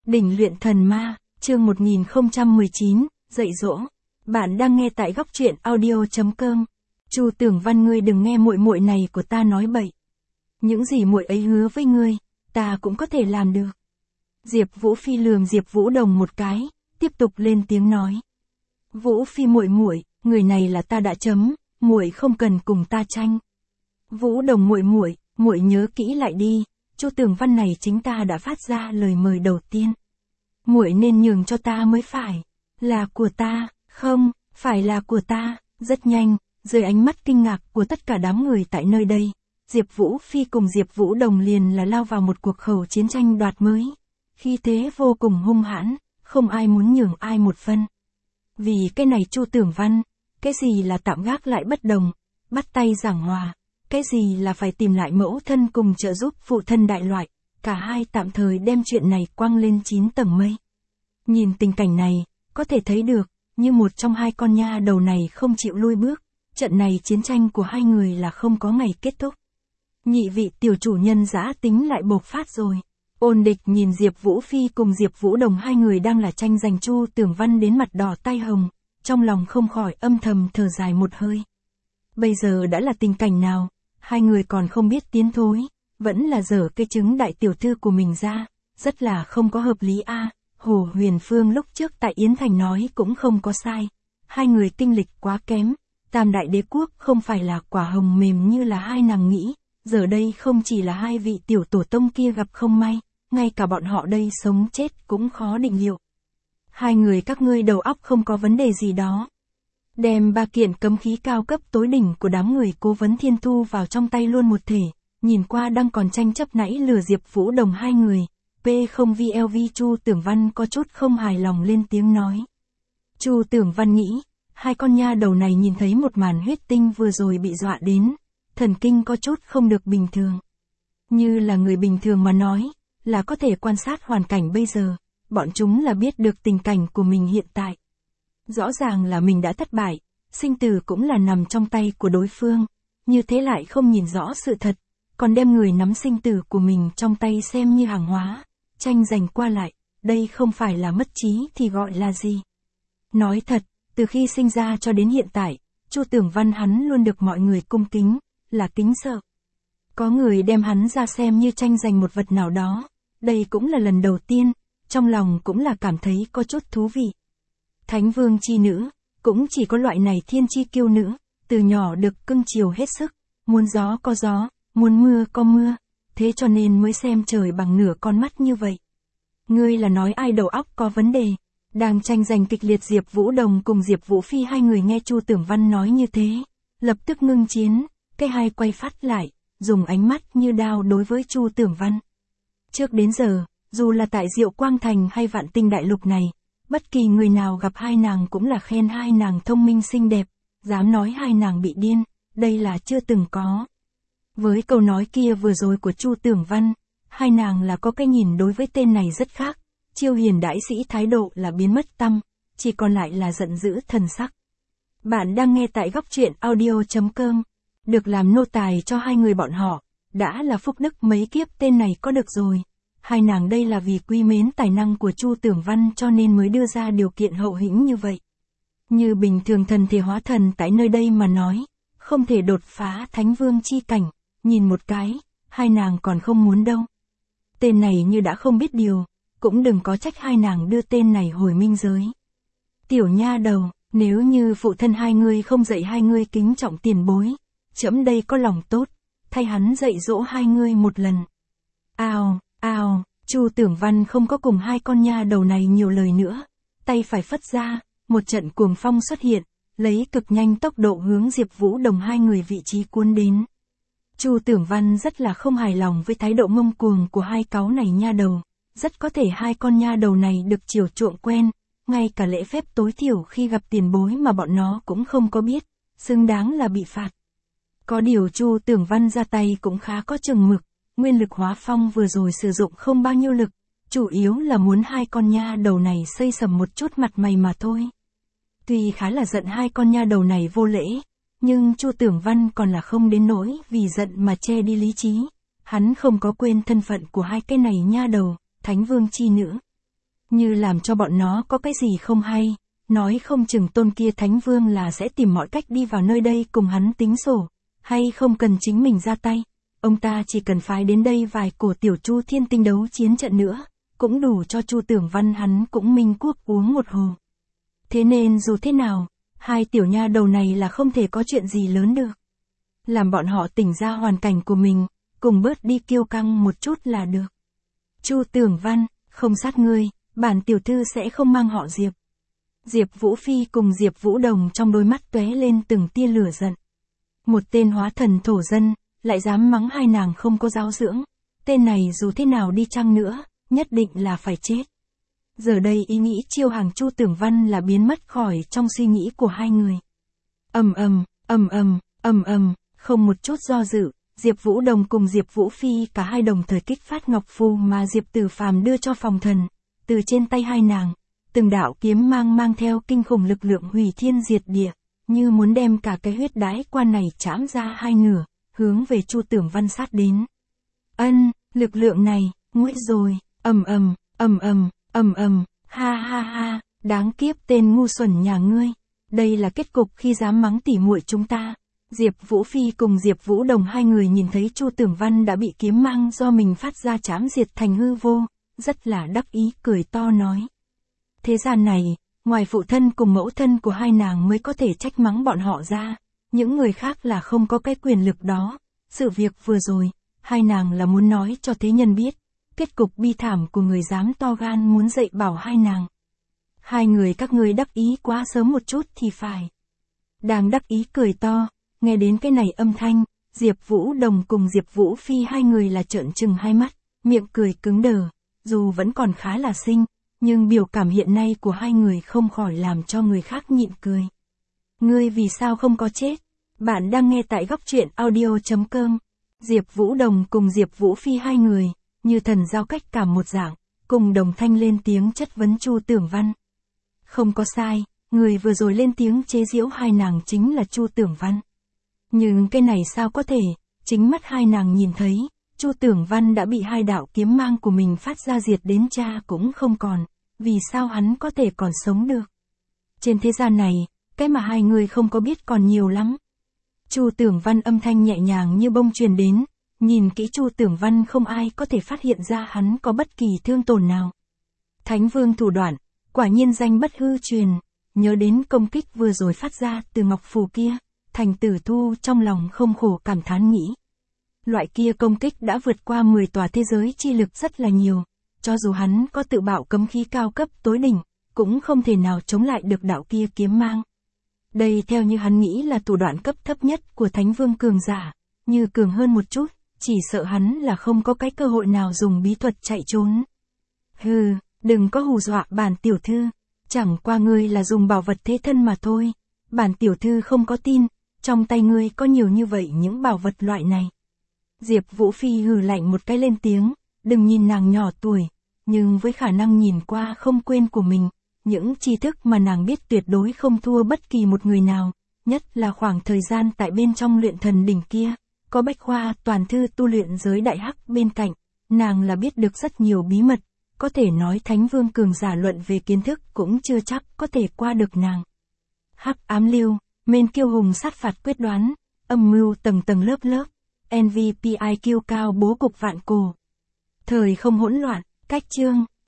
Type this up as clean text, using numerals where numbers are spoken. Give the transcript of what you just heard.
Đỉnh luyện thần ma, chương 1019, dạy dỗ. Bạn đang nghe tại góc truyện audio.com. Chu Tưởng Văn, ngươi đừng nghe muội muội này của ta nói bậy. Những gì muội ấy hứa với ngươi, ta cũng có thể làm được. Diệp Vũ Phi lườm Diệp Vũ Đồng một cái, tiếp tục lên tiếng nói. Vũ Phi muội muội, người này là ta đã chấm, muội không cần cùng ta tranh. Vũ Đồng muội muội, muội nhớ kỹ lại đi, Chu Tưởng Văn này chính ta đã phát ra lời mời đầu tiên. Muội nên nhường cho ta mới phải, là của ta, không, phải là của ta. Rất nhanh, dưới ánh mắt kinh ngạc của tất cả đám người tại nơi đây, Diệp Vũ Phi cùng Diệp Vũ Đồng liền là lao vào một cuộc khẩu chiến tranh đoạt mới. Khi thế vô cùng hung hãn, không ai muốn nhường ai một phân. Vì cái này Chu Tưởng Văn, cái gì là tạm gác lại bất đồng, bắt tay giảng hòa, cái gì là phải tìm lại mẫu thân cùng trợ giúp phụ thân đại loại, cả hai tạm thời đem chuyện này quăng lên 9 tầng mây. Nhìn tình cảnh này, có thể thấy được, như một trong hai con nha đầu này không chịu lui bước, trận này chiến tranh của hai người là không có ngày kết thúc. Nhị vị tiểu chủ nhân dã tính lại bộc phát rồi. Ôn Địch nhìn Diệp Vũ Phi cùng Diệp Vũ Đồng, hai người đang là tranh giành Chu Tưởng Văn đến mặt đỏ tay hồng, trong lòng không khỏi âm thầm thở dài một hơi. Bây giờ đã là tình cảnh nào, hai người còn không biết tiến thối, vẫn là dở cái trứng đại tiểu thư của mình ra, rất là không có hợp lý a. Hồ Huyền Phương lúc trước tại Yến Thành nói cũng không có sai, hai người tinh lịch quá kém, Tam Đại Đế Quốc không phải là quả hồng mềm như là hai nàng nghĩ, giờ đây không chỉ là hai vị tiểu tổ tông kia gặp không may, ngay cả bọn họ đây sống chết cũng khó định liệu. Hai người các ngươi đầu óc không có vấn đề gì đó. Đem 3 kiện cấm khí cao cấp tối đỉnh của đám người Cố Vấn Thiên thu vào trong tay luôn một thể, nhìn qua đang còn tranh chấp nãy lừa Diệp Vũ Đồng hai người. P0VLV Chu Tưởng Văn có chút không hài lòng lên tiếng nói. Chu Tưởng Văn nghĩ, hai con nha đầu này nhìn thấy một màn huyết tinh vừa rồi bị dọa đến, thần kinh có chút không được bình thường. Như là người bình thường mà nói, là có thể quan sát hoàn cảnh bây giờ, bọn chúng là biết được tình cảnh của mình hiện tại. Rõ ràng là mình đã thất bại, sinh tử cũng là nằm trong tay của đối phương, như thế lại không nhìn rõ sự thật, còn đem người nắm sinh tử của mình trong tay xem như hàng hóa, tranh giành qua lại, đây không phải là mất trí thì gọi là gì. Nói thật, từ khi sinh ra cho đến hiện tại, Chu Tưởng Văn hắn luôn được mọi người cung kính, là kính sợ. Có người đem hắn ra xem như tranh giành một vật nào đó, đây cũng là lần đầu tiên, trong lòng cũng là cảm thấy có chút thú vị. Thánh vương chi nữ, cũng chỉ có loại này thiên chi kiêu nữ, từ nhỏ được cưng chiều hết sức, muốn gió có gió, muốn mưa có mưa, thế cho nên mới xem trời bằng nửa con mắt như vậy. Ngươi là nói ai đầu óc có vấn đề? Đang tranh giành kịch liệt Diệp Vũ Đồng cùng Diệp Vũ Phi hai người nghe Chu Tưởng Văn nói như thế, lập tức ngưng chiến, cái hai quay phát lại, dùng ánh mắt như đao đối với Chu Tưởng Văn. Trước đến giờ, dù là tại Diệu Quang Thành hay Vạn Tinh Đại Lục này, bất kỳ người nào gặp hai nàng cũng là khen hai nàng thông minh xinh đẹp, dám nói hai nàng bị điên, đây là chưa từng có. Với câu nói kia vừa rồi của Chu Tưởng Văn, hai nàng là có cái nhìn đối với tên này rất khác, Chiêu Hiền đại sĩ thái độ là biến mất tăm, chỉ còn lại là giận dữ thần sắc. Bạn đang nghe tại góc truyện audio.com, được làm nô tài cho hai người bọn họ, đã là phúc đức mấy kiếp tên này có được rồi. Hai nàng đây là vì quý mến tài năng của Chu Tưởng Văn cho nên mới đưa ra điều kiện hậu hĩnh như vậy. Như bình thường thần thể hóa thần tại nơi đây mà nói, không thể đột phá thánh vương chi cảnh, nhìn một cái, hai nàng còn không muốn đâu. Tên này như đã không biết điều, cũng đừng có trách hai nàng đưa tên này hồi minh giới. Tiểu nha đầu, nếu như phụ thân hai ngươi không dạy hai ngươi kính trọng tiền bối, trẫm đây có lòng tốt, thay hắn dạy dỗ hai ngươi một lần. Ao, Chu Tưởng Văn không có cùng hai con nha đầu này nhiều lời nữa, tay phải phất ra, một trận cuồng phong xuất hiện, lấy cực nhanh tốc độ hướng Diệp Vũ Đồng hai người vị trí cuốn đến. Chu Tưởng Văn rất là không hài lòng với thái độ ngông cuồng của hai cáu này nha đầu, rất có thể hai con nha đầu này được chiều chuộng quen, ngay cả lễ phép tối thiểu khi gặp tiền bối mà bọn nó cũng không có biết, xứng đáng là bị phạt. Có điều Chu Tưởng Văn ra tay cũng khá có chừng mực, nguyên lực hóa phong vừa rồi sử dụng không bao nhiêu lực, chủ yếu là muốn hai con nha đầu này xây sầm một chút mặt mày mà thôi. Tuy khá là giận hai con nha đầu này vô lễ, nhưng Chu Tưởng Văn còn là không đến nỗi vì giận mà che đi lý trí, hắn không có quên thân phận của hai cái này nha đầu, thánh vương chi nữ. như làm cho bọn nó có cái gì không hay, nói không chừng tôn kia thánh vương là sẽ tìm mọi cách đi vào nơi đây cùng hắn tính sổ, hay không cần chính mình ra tay, ông ta chỉ cần phái đến đây vài cổ tiểu Chu Thiên Tinh đấu chiến trận nữa, cũng đủ cho Chu Tưởng Văn hắn cũng minh quốc uống một hồ. Thế nên dù thế nào, hai tiểu nha đầu này là không thể có chuyện gì lớn được. Làm bọn họ tỉnh ra hoàn cảnh của mình, cùng bớt đi kiêu căng một chút là được. Chu Tưởng Văn, không sát ngươi, bản tiểu thư sẽ không mang họ Diệp. Diệp Vũ Phi cùng Diệp Vũ Đồng trong đôi mắt tóe lên từng tia lửa giận. Một tên hóa thần thổ dân, lại dám mắng hai nàng không có giáo dưỡng. Tên này dù thế nào đi chăng nữa, nhất định là phải chết. Giờ đây ý nghĩ chiêu hàng Chu Tưởng Văn là biến mất khỏi trong suy nghĩ của hai người. Không một chút do dự, Diệp Vũ Đồng cùng Diệp Vũ Phi cả hai đồng thời kích phát ngọc phù mà Diệp Tử Phàm đưa cho phòng thần, từ trên tay hai nàng, từng đạo kiếm mang theo kinh khủng lực lượng hủy thiên diệt địa, như muốn đem cả cái huyết đái quan này chạm ra hai nửa, hướng về Chu Tưởng Văn sát đến. Lực lượng này, nguội rồi, ha, đáng kiếp tên ngu xuẩn nhà ngươi, đây là kết cục khi dám mắng tỉ muội chúng ta. Diệp Vũ Phi cùng Diệp Vũ Đồng hai người nhìn thấy Chu Tưởng Văn đã bị kiếm mang do mình phát ra chám diệt thành hư vô, rất là đắc ý cười to nói. Thế gian này, ngoài phụ thân cùng mẫu thân của hai nàng mới có thể trách mắng bọn họ ra, những người khác là không có cái quyền lực đó. Sự việc vừa rồi, hai nàng là muốn nói cho thế nhân biết, kết cục bi thảm của người dám to gan muốn dạy bảo hai nàng. Hai người các ngươi đắc ý quá sớm một chút thì phải. Đang đắc ý cười to, nghe đến cái này âm thanh, Diệp Vũ Đồng cùng Diệp Vũ Phi hai người là trợn trừng hai mắt, miệng cười cứng đờ, dù vẫn còn khá là xinh, nhưng biểu cảm hiện nay của hai người không khỏi làm cho người khác nhịn cười. Ngươi vì sao không có chết? Bạn đang nghe tại góc truyện audio.com. Diệp Vũ Đồng cùng Diệp Vũ Phi hai người, như thần giao cách cảm một dạng, cùng đồng thanh lên tiếng chất vấn Chu Tưởng Văn. Không có sai, người vừa rồi lên tiếng chế giễu hai nàng chính là Chu Tưởng Văn. Nhưng cái này sao có thể, chính mắt hai nàng nhìn thấy, Chu Tưởng Văn đã bị hai đạo kiếm mang của mình phát ra diệt đến cha cũng không còn, vì sao hắn có thể còn sống được. Trên thế gian này, cái mà hai người không có biết còn nhiều lắm. Chu Tưởng Văn âm thanh nhẹ nhàng như bông truyền đến, nhìn kỹ Chu Tưởng Văn không ai có thể phát hiện ra hắn có bất kỳ thương tổn nào. Thánh Vương thủ đoạn, quả nhiên danh bất hư truyền, nhớ đến công kích vừa rồi phát ra từ ngọc phù kia, Thành Tử Thu trong lòng không khổ cảm thán nghĩ. Loại kia công kích đã vượt qua 10 tòa thế giới chi lực rất là nhiều, cho dù hắn có tự bạo cấm khí cao cấp tối đỉnh, cũng không thể nào chống lại được đạo kia kiếm mang. Đây theo như hắn nghĩ là thủ đoạn cấp thấp nhất của Thánh Vương cường giả, như cường hơn một chút, chỉ sợ hắn là không có cái cơ hội nào dùng bí thuật chạy trốn. Hừ, đừng có hù dọa bản tiểu thư, chẳng qua ngươi là dùng bảo vật thế thân mà thôi, bản tiểu thư không có tin, trong tay ngươi có nhiều như vậy những bảo vật loại này. Diệp Vũ Phi hừ lạnh một cái lên tiếng, đừng nhìn nàng nhỏ tuổi, nhưng với khả năng nhìn qua không quên của mình, những tri thức mà nàng biết tuyệt đối không thua bất kỳ một người nào, nhất là khoảng thời gian tại bên trong luyện thần đỉnh kia, có bách khoa toàn thư tu luyện giới đại hắc bên cạnh, nàng là biết được rất nhiều bí mật, có thể nói Thánh Vương cường giả luận về kiến thức cũng chưa chắc có thể qua được nàng. Hắc ám lưu, men kiêu hùng sát phạt quyết đoán, âm mưu tầng tầng lớp lớp, MVP IQ cao bố cục vạn cổ. Thời không hỗn loạn, cách chương.